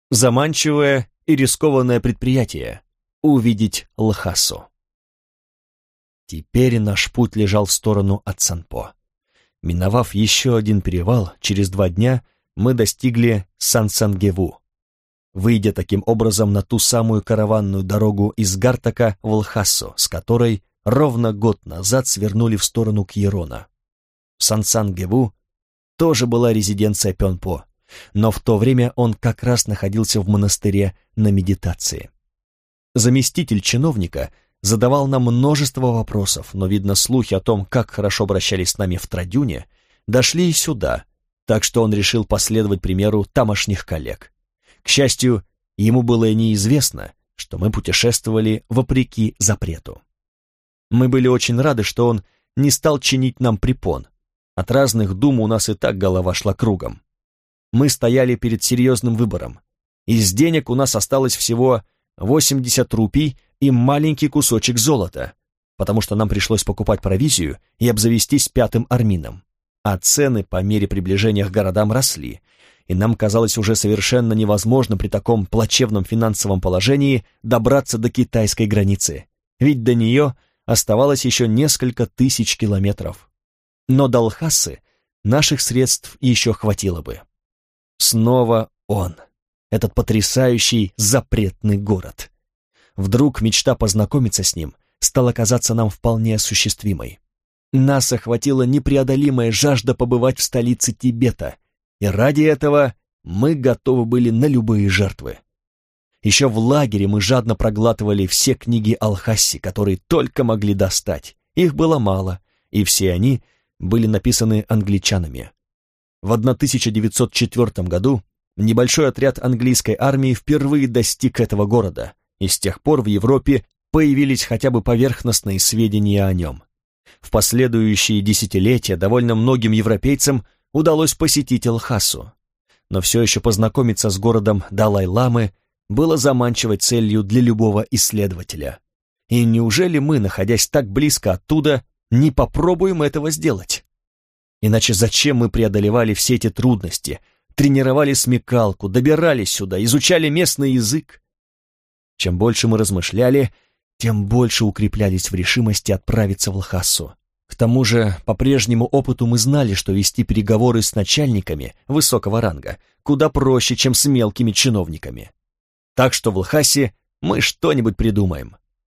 Заманчивое и рискованное предприятие — увидеть Лхасу. Теперь наш путь лежал в сторону от Санпо. Миновав еще один перевал, через 2 дня мы достигли Сансангеву, выйдя таким образом на ту самую караванную дорогу из Гартака в Лхасу, с которой ровно год назад свернули в сторону Кьерона. В Сансангеву тоже была резиденция Пёнпо, но в то время он как раз находился в монастыре на медитации. Заместитель чиновника задавал нам множество вопросов, но, видно, слухи о том, как хорошо обращались с нами в Традюне, дошли и сюда, так что он решил последовать примеру тамошних коллег. К счастью, ему было и неизвестно, что мы путешествовали вопреки запрету. Мы были очень рады, что он не стал чинить нам препон. От разных дум у нас и так голова шла кругом. Мы стояли перед серьезным выбором. Из денег у нас осталось всего 80 рупий и маленький кусочек золота, потому что нам пришлось покупать провизию и обзавестись 5-м армином. А цены по мере приближения к городам росли, и нам казалось уже совершенно невозможно при таком плачевном финансовом положении добраться до китайской границы, ведь до нее оставалось еще несколько тысяч километров. Но до Лхасы наших средств еще хватило бы. Снова он, этот потрясающий запретный город. Вдруг мечта познакомиться с ним стала казаться нам вполне осуществимой. Нас охватила непреодолимая жажда побывать в столице Тибета, и ради этого мы готовы были на любые жертвы. Еще в лагере мы жадно проглатывали все книги о Лхасе, которые только могли достать. Их было мало, и все они были написаны англичанами. В 1904 году небольшой отряд английской армии впервые достиг этого города, и с тех пор в Европе появились хотя бы поверхностные сведения о нем. В последующие десятилетия довольно многим европейцам удалось посетить Лхасу, но все еще познакомиться с городом Далай-ламы было заманчивой целью для любого исследователя. И неужели мы, находясь так близко оттуда, не попробуем этого сделать? Иначе зачем мы преодолевали все эти трудности, тренировали смекалку, добирались сюда, изучали местный язык? Чем больше мы размышляли, тем больше укреплялись в решимости отправиться в Лхасу. К тому же, по прежнему опыту мы знали, что вести переговоры с начальниками высокого ранга куда проще, чем с мелкими чиновниками. Так что в Лхасе мы что-нибудь придумаем.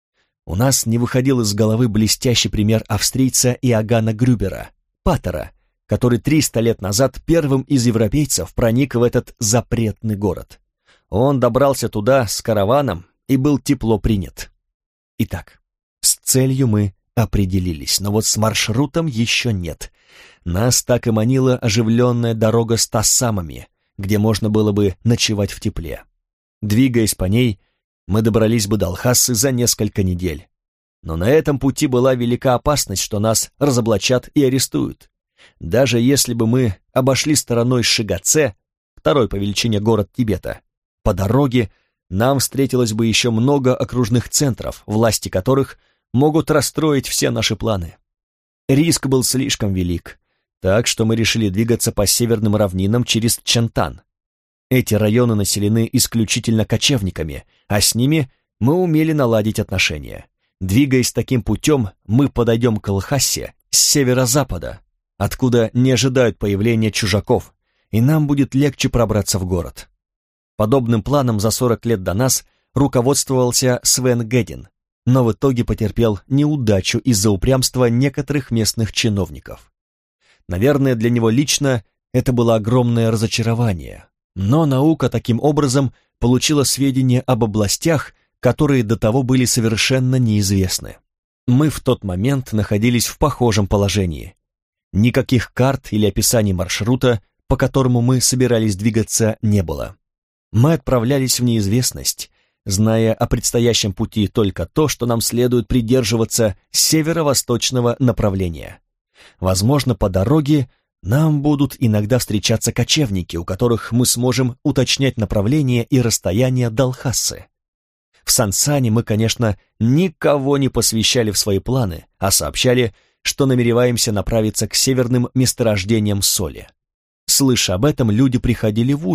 У нас не выходил из головы блестящий пример австрийца Иоганна Грюбера, паттера, который 300 лет назад первым из европейцев проник в этот запретный город. Он добрался туда с караваном и был тепло принят. Итак, с целью мы определились, но вот с маршрутом еще нет. Нас так и манила оживленная дорога с Тассамами, где можно было бы ночевать в тепле. Двигаясь по ней, мы добрались бы до Лхасы за несколько недель. Но на этом пути была велика опасность, что нас разоблачат и арестуют. Даже если бы мы обошли стороной Шигаце, второй по величине город Тибета, по дороге нам встретилось бы еще много окружных центров, власти которых могут расстроить все наши планы. Риск был слишком велик, так что мы решили двигаться по северным равнинам через Чантан. Эти районы населены исключительно кочевниками, а с ними мы умели наладить отношения. Двигаясь таким путем, мы подойдем к Лхасе с северо-запада, откуда не ожидают появления чужаков, и нам будет легче пробраться в город. Подобным планом за 40 лет до нас руководствовался Свен Гэдин, но в итоге потерпел неудачу из-за упрямства некоторых местных чиновников. Наверное, для него лично это было огромное разочарование, но наука таким образом получила сведения об областях, которые до того были совершенно неизвестны. Мы в тот момент находились в похожем положении. Никаких карт или описаний маршрута, по которому мы собирались двигаться, не было. Мы отправлялись в неизвестность, зная о предстоящем пути только то, что нам следует придерживаться северо-восточного направления. Возможно, по дороге нам будут иногда встречаться кочевники, у которых мы сможем уточнять направление и расстояние до Лхасы. В Сансане мы, конечно, никого не посвящали в свои планы, а сообщали, что намереваемся направиться к северным месторождениям соли. Слыша об этом, люди приходили в ужас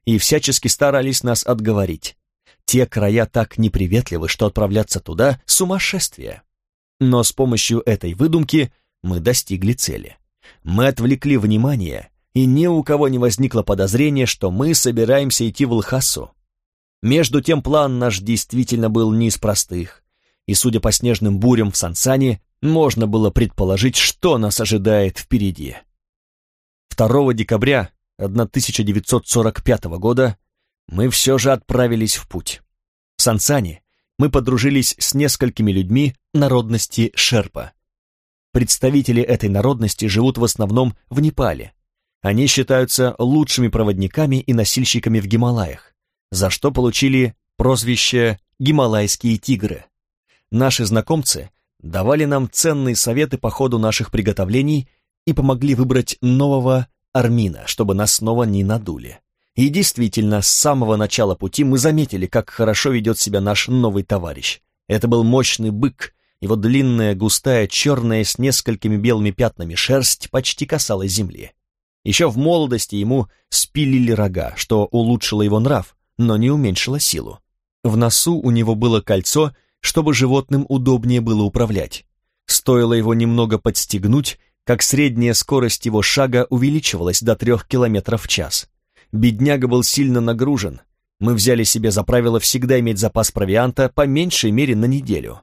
и всячески старались нас отговорить. Те края так неприветливы, что отправляться туда — сумасшествие. Но с помощью этой выдумки мы достигли цели. Мы отвлекли внимание, и ни у кого не возникло подозрения, что мы собираемся идти в Лхасу. Между тем план наш действительно был не из простых, и, судя по снежным бурям в Сансане, можно было предположить, что нас ожидает впереди. 2 декабря 1945 года мы все же отправились в путь. В Сансане мы подружились с несколькими людьми народности шерпа. Представители этой народности живут в основном в Непале. Они считаются лучшими проводниками и носильщиками в Гималаях, за что получили прозвище «Гималайские тигры». Наши знакомцы давали нам ценные советы по ходу наших приготовлений и помогли выбрать нового армина, чтобы нас снова не надули. И действительно, с самого начала пути мы заметили, как хорошо ведет себя наш новый товарищ. Это был мощный бык, его длинная, густая, черная, с несколькими белыми пятнами шерсть почти касалась земли. Еще в молодости ему спилили рога, что улучшило его нрав, но не уменьшило силу. В носу у него было кольцо, чтобы животным удобнее было управлять. Стоило его немного подстегнуть, как средняя скорость его шага увеличивалась до 3 километров в час. Бедняга был сильно нагружен. Мы взяли себе за правило всегда иметь запас провианта по меньшей мере на неделю.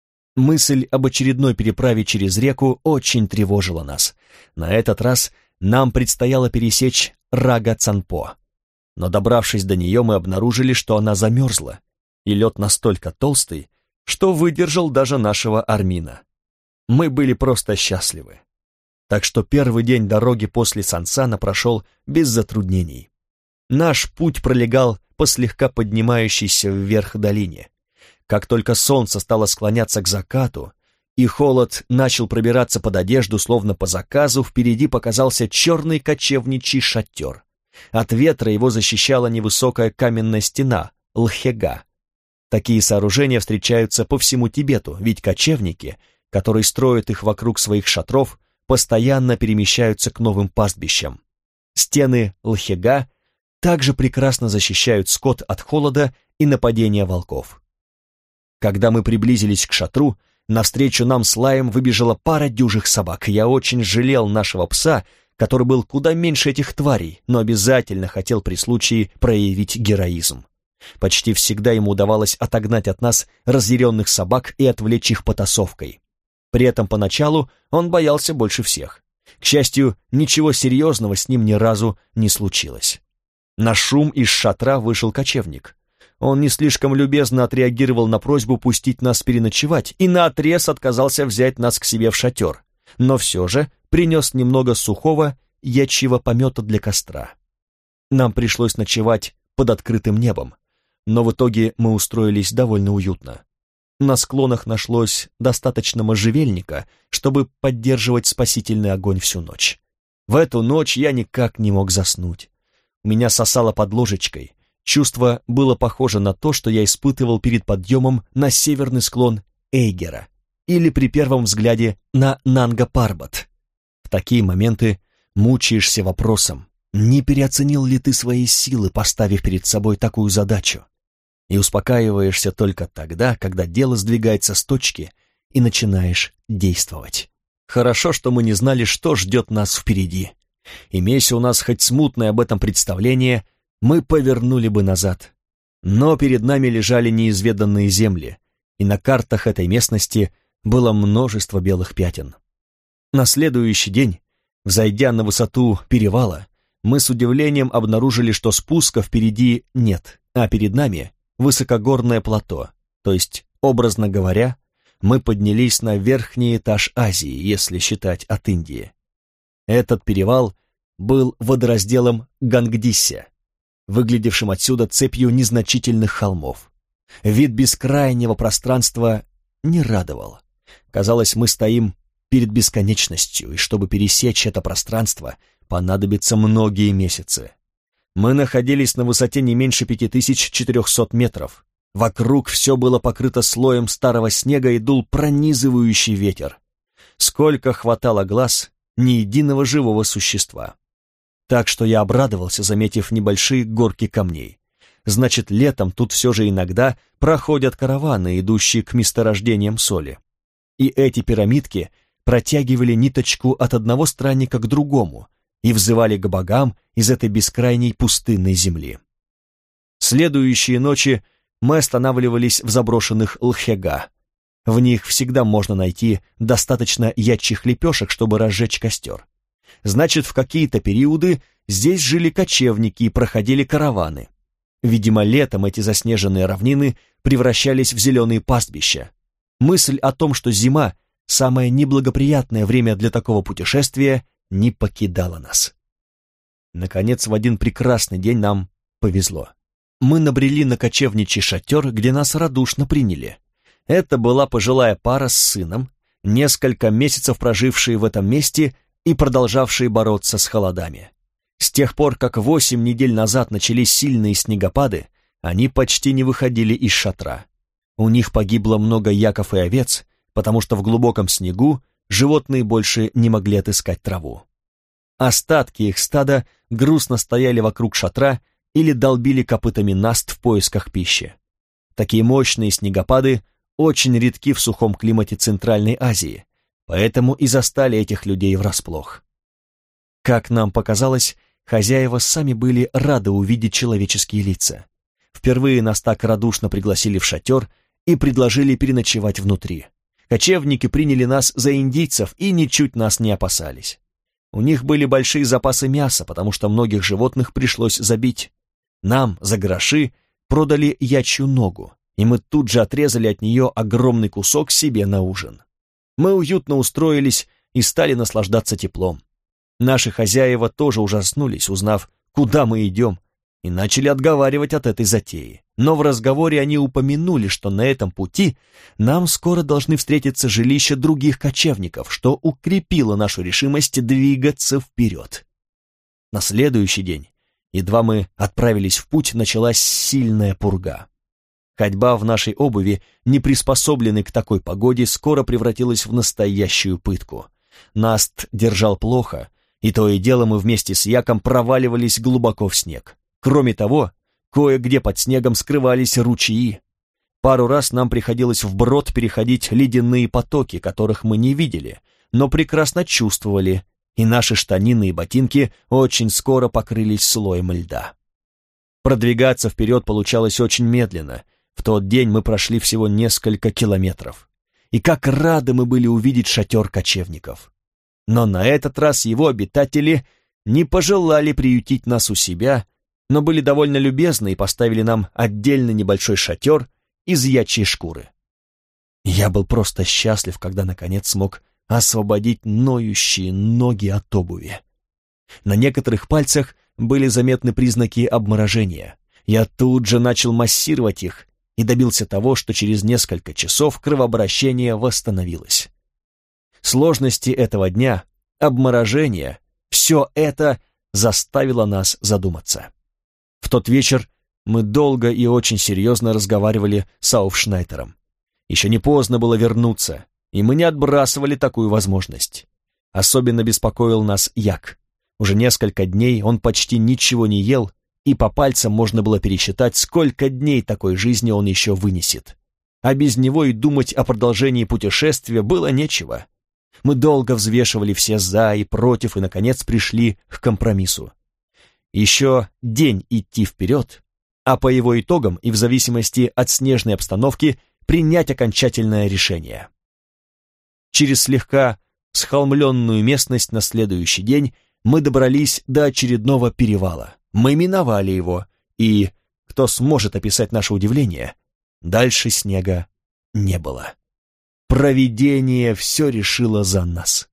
Мысль об очередной переправе через реку очень тревожила нас. На этот раз нам предстояло пересечь Рага-Цанпо. Но добравшись до нее, мы обнаружили, что она замерзла, и лед настолько толстый, что выдержал даже нашего армина. Мы были просто счастливы. Так что первый день дороги после Сансана прошел без затруднений. Наш путь пролегал по слегка поднимающейся вверх долине. Как только солнце стало склоняться к закату, и холод начал пробираться под одежду, словно по заказу, впереди показался черный кочевничий шатер. От ветра его защищала невысокая каменная стена, лхега. Такие сооружения встречаются по всему Тибету, ведь кочевники, которые строят их вокруг своих шатров, постоянно перемещаются к новым пастбищам. Стены лхега также прекрасно защищают скот от холода и нападения волков. Когда мы приблизились к шатру, навстречу нам с лаем выбежала пара дюжих собак. Я очень жалел нашего пса, который был куда меньше этих тварей, но обязательно хотел при случае проявить героизм. Почти всегда ему удавалось отогнать от нас разъяренных собак и отвлечь их потасовкой. При этом поначалу он боялся больше всех. К счастью, ничего серьезного с ним ни разу не случилось. На шум из шатра вышел кочевник. Он не слишком любезно отреагировал на просьбу пустить нас переночевать и наотрез отказался взять нас к себе в шатер, но все же принес немного сухого ячьего помета для костра. Нам пришлось ночевать под открытым небом, но в итоге мы устроились довольно уютно. На склонах нашлось достаточно можжевельника, чтобы поддерживать спасительный огонь всю ночь. В эту ночь я никак не мог заснуть. У меня сосало под ложечкой. Чувство было похоже на то, что я испытывал перед подъемом на северный склон Эйгера или при первом взгляде на Нанга-Парбат. В такие моменты мучаешься вопросом, не переоценил ли ты свои силы, поставив перед собой такую задачу, и успокаиваешься только тогда, когда дело сдвигается с точки и начинаешь действовать. Хорошо, что мы не знали, что ждет нас впереди. Имейся у нас хоть смутное об этом представление, мы повернули бы назад. Но перед нами лежали неизведанные земли, и на картах этой местности было множество белых пятен. На следующий день, взойдя на высоту перевала, мы с удивлением обнаружили, что спуска впереди нет, а перед нами высокогорное плато, то есть, образно говоря, мы поднялись на верхний этаж Азии, если считать от Индии. Этот перевал был водоразделом Гангдиссе, выглядевшим отсюда цепью незначительных холмов. Вид бескрайнего пространства не радовал. Казалось, мы стоим перед бесконечностью, и чтобы пересечь это пространство, понадобится многие месяцы. Мы находились на высоте не меньше 5400 метров. Вокруг все было покрыто слоем старого снега и дул пронизывающий ветер. Сколько хватало глаз, ни единого живого существа. Так что я обрадовался, заметив небольшие горки камней. Значит, летом тут все же иногда проходят караваны, идущие к месторождениям соли. И эти пирамидки протягивали ниточку от одного странника к другому и взывали к богам из этой бескрайней пустынной земли. Следующие ночи мы останавливались в заброшенных лхега. В них всегда можно найти достаточно ячьих лепешек, чтобы разжечь костер. Значит, в какие-то периоды здесь жили кочевники и проходили караваны. Видимо, летом эти заснеженные равнины превращались в зеленые пастбища. Мысль о том, что зима – самое неблагоприятное время для такого путешествия, не покидала нас. Наконец, в один прекрасный день нам повезло. Мы набрели на кочевничий шатер, где нас радушно приняли. Это была пожилая пара с сыном, несколько месяцев прожившие в этом месте и продолжавшие бороться с холодами. С тех пор, как 8 недель назад начались сильные снегопады, они почти не выходили из шатра. У них погибло много яков и овец, потому что в глубоком снегу животные больше не могли отыскать траву. Остатки их стада грустно стояли вокруг шатра или долбили копытами наст в поисках пищи. Такие мощные снегопады очень редки в сухом климате Центральной Азии, поэтому и застали этих людей врасплох. Как нам показалось, хозяева сами были рады увидеть человеческие лица. Впервые нас так радушно пригласили в шатер и предложили переночевать внутри. Кочевники приняли нас за индийцев и ничуть нас не опасались. У них были большие запасы мяса, потому что многих животных пришлось забить. Нам за гроши продали ячью ногу, и мы тут же отрезали от нее огромный кусок себе на ужин. Мы уютно устроились и стали наслаждаться теплом. Наши хозяева тоже ужаснулись, узнав, куда мы идем, и начали отговаривать от этой затеи. Но в разговоре они упомянули, что на этом пути нам скоро должны встретиться жилища других кочевников, что укрепило нашу решимость двигаться вперед. На следующий день, едва мы отправились в путь, началась сильная пурга. Ходьба в нашей обуви, не приспособленной к такой погоде, скоро превратилась в настоящую пытку. Наст держал плохо, и то и дело мы вместе с Яком проваливались глубоко в снег. Кроме того, кое-где под снегом скрывались ручьи. Пару раз нам приходилось вброд переходить ледяные потоки, которых мы не видели, но прекрасно чувствовали, и наши штанины и ботинки очень скоро покрылись слоем льда. Продвигаться вперед получалось очень медленно. В тот день мы прошли всего несколько километров. И как рады мы были увидеть шатер кочевников. Но на этот раз его обитатели не пожелали приютить нас у себя, но были довольно любезны и поставили нам отдельно небольшой шатер из ячьей шкуры. Я был просто счастлив, когда наконец смог освободить ноющие ноги от обуви. На некоторых пальцах были заметны признаки обморожения. Я тут же начал массировать их и добился того, что через несколько часов кровообращение восстановилось. Сложности этого дня, обморожение, все это заставило нас задуматься. В тот вечер мы долго и очень серьезно разговаривали с Ауфшнайтером. Еще не поздно было вернуться, и мы не отбрасывали такую возможность. Особенно беспокоил нас Як. Уже несколько дней он почти ничего не ел, и по пальцам можно было пересчитать, сколько дней такой жизни он еще вынесет. А без него и думать о продолжении путешествия было нечего. Мы долго взвешивали все «за» и «против» и, наконец, пришли к компромиссу. Еще день идти вперед, а по его итогам и в зависимости от снежной обстановки принять окончательное решение. Через слегка схолмленную местность на следующий день мы добрались до очередного перевала. Мы миновали его, и, кто сможет описать наше удивление, дальше снега не было. Провидение все решило за нас.